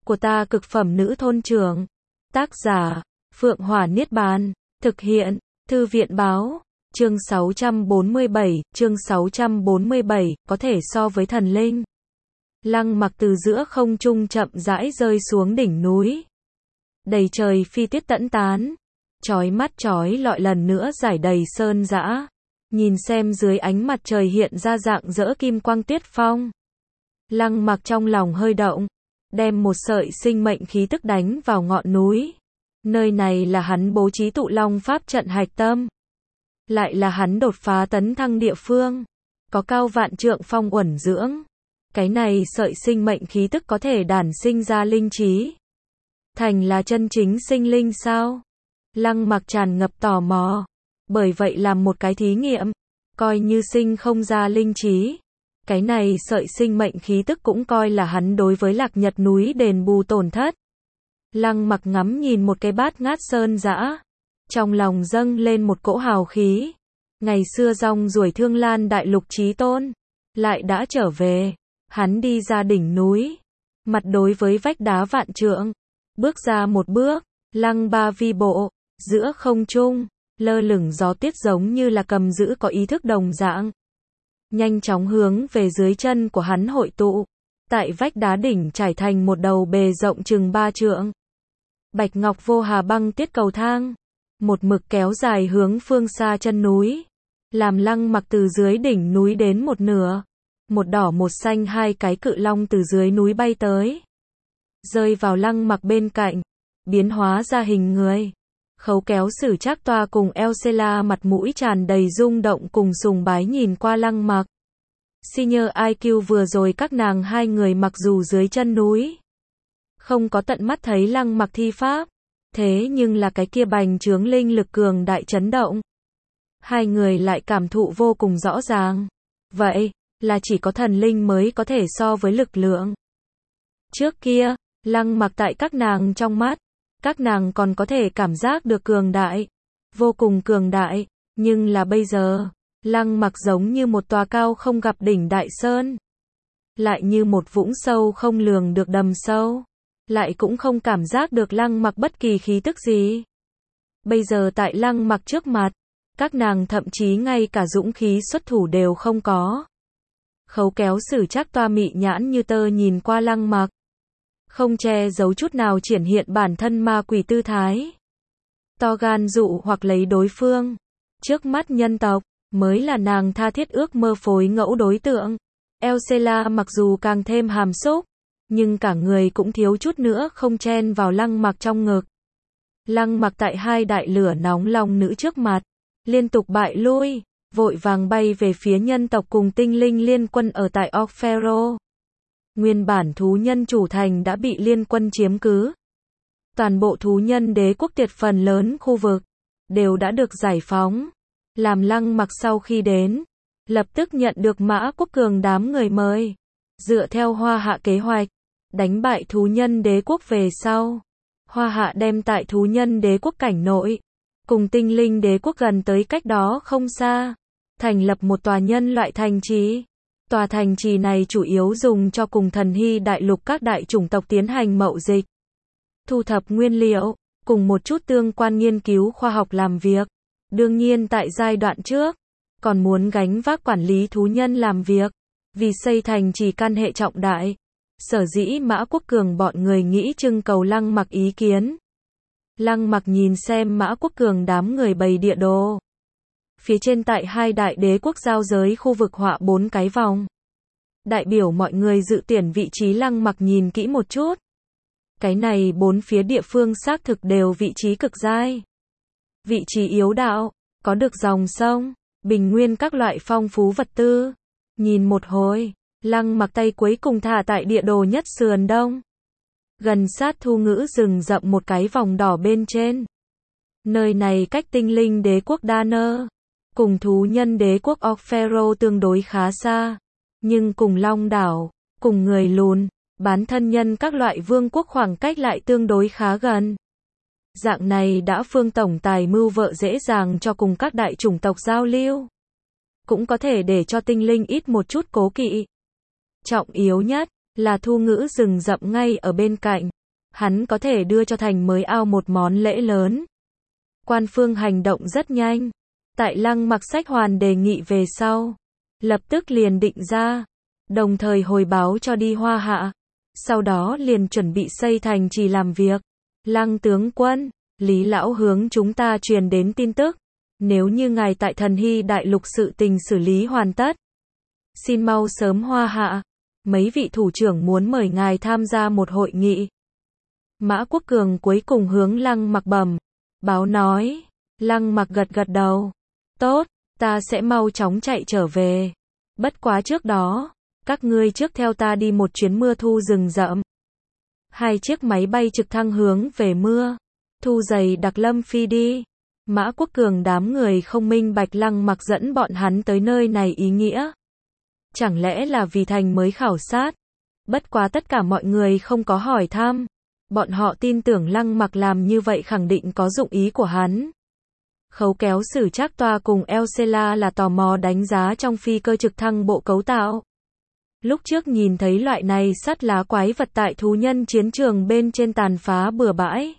của ta cực phẩm nữ thôn trưởng. Tác giả, Phượng Hỏa Niết Bàn. Thực hiện, Thư viện Báo. Chương 647, có thể so với thần linh. Lăng Mặc từ giữa không trung chậm rãi rơi xuống đỉnh núi. Đầy trời phi tuyết tẫn tán. Chói mắt chói lọi lần nữa rải đầy sơn dã. Nhìn xem dưới ánh mặt trời hiện ra dạng dỡ kim quang tuyết phong. Lăng Mặc trong lòng hơi động. Đem một sợi sinh mệnh khí tức đánh vào ngọn núi. Nơi này là hắn bố trí tụ long pháp trận hạch tâm. Lại là hắn đột phá tấn thăng địa phương. Có cao vạn trượng phong uẩn dưỡng. Cái này sợi sinh mệnh khí tức có thể đản sinh ra linh trí. Thành là chân chính sinh linh sao? Lăng Mặc tràn ngập tò mò. Bởi vậy làm một cái thí nghiệm. Coi như sinh không ra linh trí. Cái này sợi sinh mệnh khí tức cũng coi là hắn đối với Lạc Nhật núi đền bù tổn thất. Lăng Mặc ngắm nhìn một cái bát ngát sơn dã. Trong lòng dâng lên một cỗ hào khí. Ngày xưa rong ruổi Thương Lan đại lục chí tôn. Lại đã trở về. Hắn đi ra đỉnh núi. Mặt đối với vách đá vạn trượng. Bước ra một bước. Lăng ba vi bộ. Giữa không trung. Lơ lửng gió tuyết giống như là cầm giữ có ý thức đồng dạng. Nhanh chóng hướng về dưới chân của hắn hội tụ. Tại vách đá đỉnh trải thành một đầu bề rộng chừng 3 trượng. Bạch ngọc vô hà băng tiết cầu thang. Một mực kéo dài hướng phương xa chân núi. Làm Lăng Mặc từ dưới đỉnh núi đến một nửa. Một đỏ một xanh hai cái cự long từ dưới núi bay tới. Rơi vào Lăng Mặc bên cạnh. Biến hóa ra hình người. Khấu Kéo Sử Trác Toa cùng Elsela mặt mũi tràn đầy rung động cùng sùng bái nhìn qua Lăng Mặc. Senior IQ vừa rồi các nàng hai người mặc dù dưới chân núi. Không có tận mắt thấy Lăng Mặc thi pháp. Thế nhưng là cái kia bành trướng linh lực cường đại chấn động. Hai người lại cảm thụ vô cùng rõ ràng. Vậy, là chỉ có thần linh mới có thể so với lực lượng. Trước kia, Lăng Mặc tại các nàng trong mắt. Các nàng còn có thể cảm giác được cường đại. Vô cùng cường đại. Nhưng là bây giờ, Lăng Mặc giống như một tòa cao không gặp đỉnh đại sơn. Lại như một vũng sâu không lường được đầm sâu. Lại cũng không cảm giác được Lăng Mặc bất kỳ khí tức gì. Bây giờ tại Lăng Mặc trước mặt, các nàng thậm chí ngay cả dũng khí xuất thủ đều không có. Khấu Kéo Sử Trác Toa mị nhãn như tơ nhìn qua Lăng Mặc. Không che giấu chút nào triển hiện bản thân ma quỷ tư thái. To gan dụ hoặc lấy đối phương. Trước mắt nhân tộc, mới là nàng tha thiết ước mơ phối ngẫu đối tượng. Elsela mặc dù càng thêm hàm xúc, nhưng cả người cũng thiếu chút nữa không chen vào Lăng Mặc trong ngực. Lăng Mặc tại hai đại lửa nóng lòng nữ trước mặt, liên tục bại lui, vội vàng bay về phía nhân tộc cùng tinh linh liên quân ở tại Orfero. Nguyên bản thú nhân chủ thành đã bị liên quân chiếm cứ. Toàn bộ thú nhân đế quốc tuyệt phần lớn khu vực đều đã được giải phóng. Làm Lăng Mặc sau khi đến, lập tức nhận được Mã Quốc Cường đám người mời. Dựa theo Hoa Hạ kế hoạch, đánh bại thú nhân đế quốc về sau. Hoa Hạ đem tại thú nhân đế quốc cảnh nội, cùng tinh linh đế quốc gần tới cách đó không xa, thành lập một tòa nhân loại thành trì. Tòa thành trì này chủ yếu dùng cho cùng Thần Hy đại lục các đại chủng tộc tiến hành mậu dịch, thu thập nguyên liệu, cùng một chút tương quan nghiên cứu khoa học làm việc. Đương nhiên tại giai đoạn trước, còn muốn gánh vác quản lý thú nhân làm việc, vì xây thành trì căn hệ trọng đại. Sở dĩ Mã Quốc Cường bọn người nghĩ trưng cầu Lăng Mặc ý kiến. Lăng Mặc nhìn xem Mã Quốc Cường đám người bày địa đồ. Phía trên tại hai đại đế quốc giao giới khu vực họa 4 cái vòng. Đại biểu mọi người dự tuyển vị trí. Lăng Mặc nhìn kỹ một chút. Cái này 4 phía địa phương xác thực đều vị trí cực giai. Vị trí yếu đạo, có được dòng sông, bình nguyên các loại phong phú vật tư. Nhìn một hồi, Lăng Mặc tay cuối cùng thả tại địa đồ nhất sườn đông. Gần sát Thu Ngữ rừng rậm một cái vòng đỏ bên trên. Nơi này cách tinh linh đế quốc Danner, cùng thú nhân đế quốc Orfero tương đối khá xa. Nhưng cùng Long đảo, cùng người lùn, bán thân nhân các loại vương quốc khoảng cách lại tương đối khá gần. Dạng này đã phương tổng tài mưu vợ dễ dàng cho cùng các đại chủng tộc giao lưu. Cũng có thể để cho tinh linh ít một chút cố kỵ. Trọng yếu nhất là Thu Ngữ rừng rậm ngay ở bên cạnh. hắn có thể đưa cho thành mới ao một món lễ lớn. Quan Phương hành động rất nhanh. Tại Lăng Mặc sách hoàn đề nghị về sau, lập tức liền định ra, đồng thời hồi báo cho đi Hoa Hạ. Sau đó liền chuẩn bị xây thành trì làm việc. Lăng tướng quân, Lý lão hướng chúng ta truyền đến tin tức. Nếu như ngài tại Thần Hy Đại Lục sự tình xử lý hoàn tất, xin mau sớm Hoa Hạ. Mấy vị thủ trưởng muốn mời ngài tham gia một hội nghị. Mã Quốc Cường cuối cùng hướng Lăng Mặc bẩm báo nói. Lăng Mặc gật gật đầu. Tốt, ta sẽ mau chóng chạy trở về. Bất quá trước đó, các ngươi trước theo ta đi một chuyến mưa thu rừng rậm. 2 chiếc máy bay trực thăng hướng về mưa thu dày đặc lâm phi đi. Mã Quốc Cường đám người không minh bạch Lăng Mặc dẫn bọn hắn tới nơi này ý nghĩa. Chẳng lẽ là vì thành mới khảo sát? Bất quá tất cả mọi người không có hỏi thăm. Bọn họ tin tưởng Lăng Mặc làm như vậy khẳng định có dụng ý của hắn. Khấu Kéo Sử Trác Toa cùng Elsela là tò mò đánh giá trong phi cơ trực thăng bộ cấu tạo. Lúc trước nhìn thấy loại này sắt lá quái vật tại thú nhân chiến trường bên trên tàn phá bừa bãi.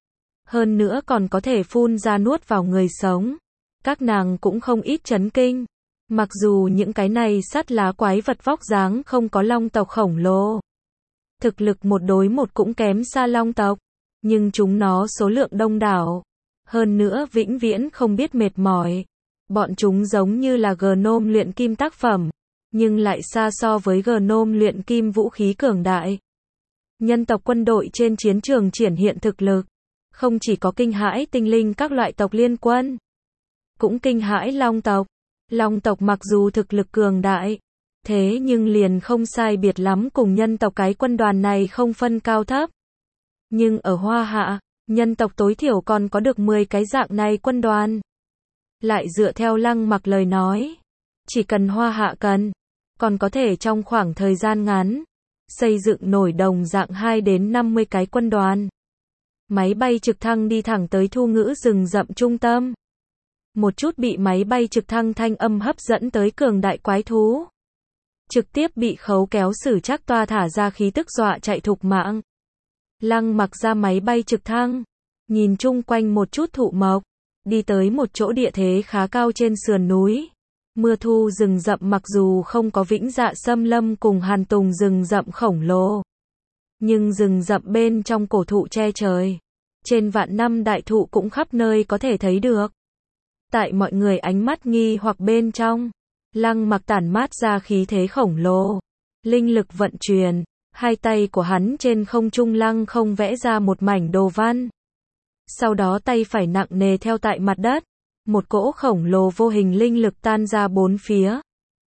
Hơn nữa còn có thể phun ra nuốt vào người sống. Các nàng cũng không ít chấn kinh. Mặc dù những cái này sắt lá quái vật vóc dáng không có long tộc khổng lồ. Thực lực một đối một cũng kém xa long tộc. Nhưng chúng nó số lượng đông đảo. Hơn nữa vĩnh viễn không biết mệt mỏi. Bọn chúng giống như là Gnome luyện kim tác phẩm. Nhưng lại xa so với Gnome luyện kim vũ khí cường đại. Nhân tộc quân đội trên chiến trường triển hiện thực lực. Không chỉ có kinh hãi tinh linh các loại tộc liên quân. Cũng kinh hãi long tộc. Long tộc mặc dù thực lực cường đại. Thế nhưng liền không sai biệt lắm cùng nhân tộc cái quân đoàn này không phân cao thấp. Nhưng ở Hoa Hạ, nhân tộc tối thiểu còn có được 10 cái dạng này quân đoàn. Lại dựa theo Lăng Mặc lời nói. Chỉ cần Hoa Hạ cần. Còn có thể trong khoảng thời gian ngắn. Xây dựng nổi đồng dạng 2 đến 50 cái quân đoàn. Máy bay trực thăng đi thẳng tới thu ngữ rừng rậm trung tâm. Một chút bị máy bay trực thăng thanh âm hấp dẫn tới cường đại quái thú. Trực tiếp bị Khấu Kéo Sử Trác Toa thả ra khí tức dọa chạy thục mạng. Lăng Mặc ra máy bay trực thăng. Nhìn chung quanh một chút thụ mộc. Đi tới một chỗ địa thế khá cao trên sườn núi. Mưa thu rừng rậm mặc dù không có Vĩnh Dạ Xâm Lâm cùng Hàn Tùng rừng rậm khổng lồ. Nhưng rừng rậm bên trong cổ thụ che trời. Trên vạn năm đại thụ cũng khắp nơi có thể thấy được. Tại mọi người ánh mắt nghi hoặc bên trong. Lăng Mặc tản mát ra khí thế khổng lồ. Linh lực vận chuyển. 2 tay của hắn trên không trung lăng không vẽ ra một mảnh đồ văn. Sau đó tay phải nặng nề theo tại mặt đất. Một cỗ khổng lồ vô hình linh lực tan ra bốn phía.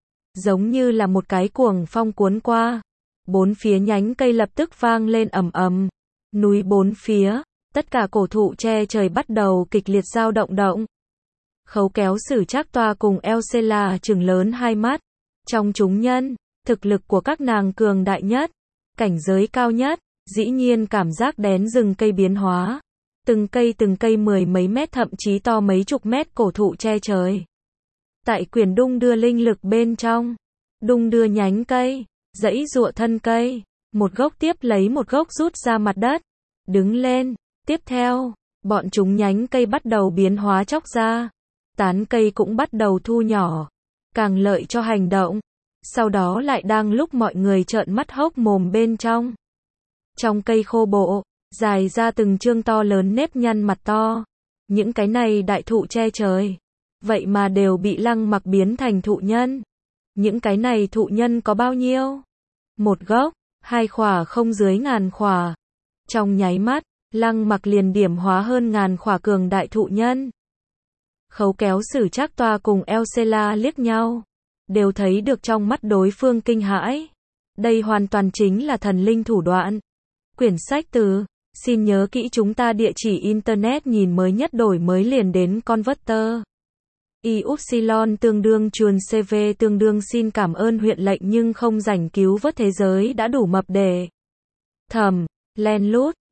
Giống như là một cái cuồng phong cuốn qua. Bốn phía nhánh cây lập tức vang lên ầm ầm. Núi bốn phía, tất cả cổ thụ che trời bắt đầu kịch liệt dao động. Khấu Kéo Sử Trác Toa cùng Elsela trừng lớn 2 mắt. Trong chúng nhân, thực lực của các nàng cường đại nhất, cảnh giới cao nhất, dĩ nhiên cảm giác đến rừng cây biến hóa. Từng cây 10 mấy mét thậm chí to mấy chục mét cổ thụ che trời. Tại quyền đung đưa linh lực bên trong, đung đưa nhánh cây, giãy giụa thân cây, một gốc tiếp lấy một gốc rút ra mặt đất, đứng lên, tiếp theo, bọn chúng nhánh cây bắt đầu biến hóa chóc ra, tán cây cũng bắt đầu thu nhỏ, càng lợi cho hành động. Sau đó lại đang lúc mọi người trợn mắt hốc mồm bên trong. Trong cây khô bộ, dài ra từng chương to lớn nếp nhăn mặt to. Những cái này đại thụ che trời. Vậy mà đều bị Lăng Mặc biến thành thụ nhân. Những cái này thụ nhân có bao nhiêu? Một gốc, 2 khỏa không dưới 1000 khỏa. Trong nháy mắt, Lăng Mặc liền điểm hóa hơn 1000 khỏa cường đại thụ nhân. Khấu Kéo Sử Trác Toa cùng Elsela liếc nhau. Đều thấy được trong mắt đối phương kinh hãi. Đây hoàn toàn chính là thần linh thủ đoạn. Quyển sách từ, xin nhớ kỹ chúng ta địa chỉ internet nhìn mới nhất đổi mới liền đến Converter. Y-upsilon tương đương chuồn CV tương đương xin cảm ơn huyện lệnh nhưng không rảnh cứu vớt thế giới đã đủ mập để. Thầm, len lút,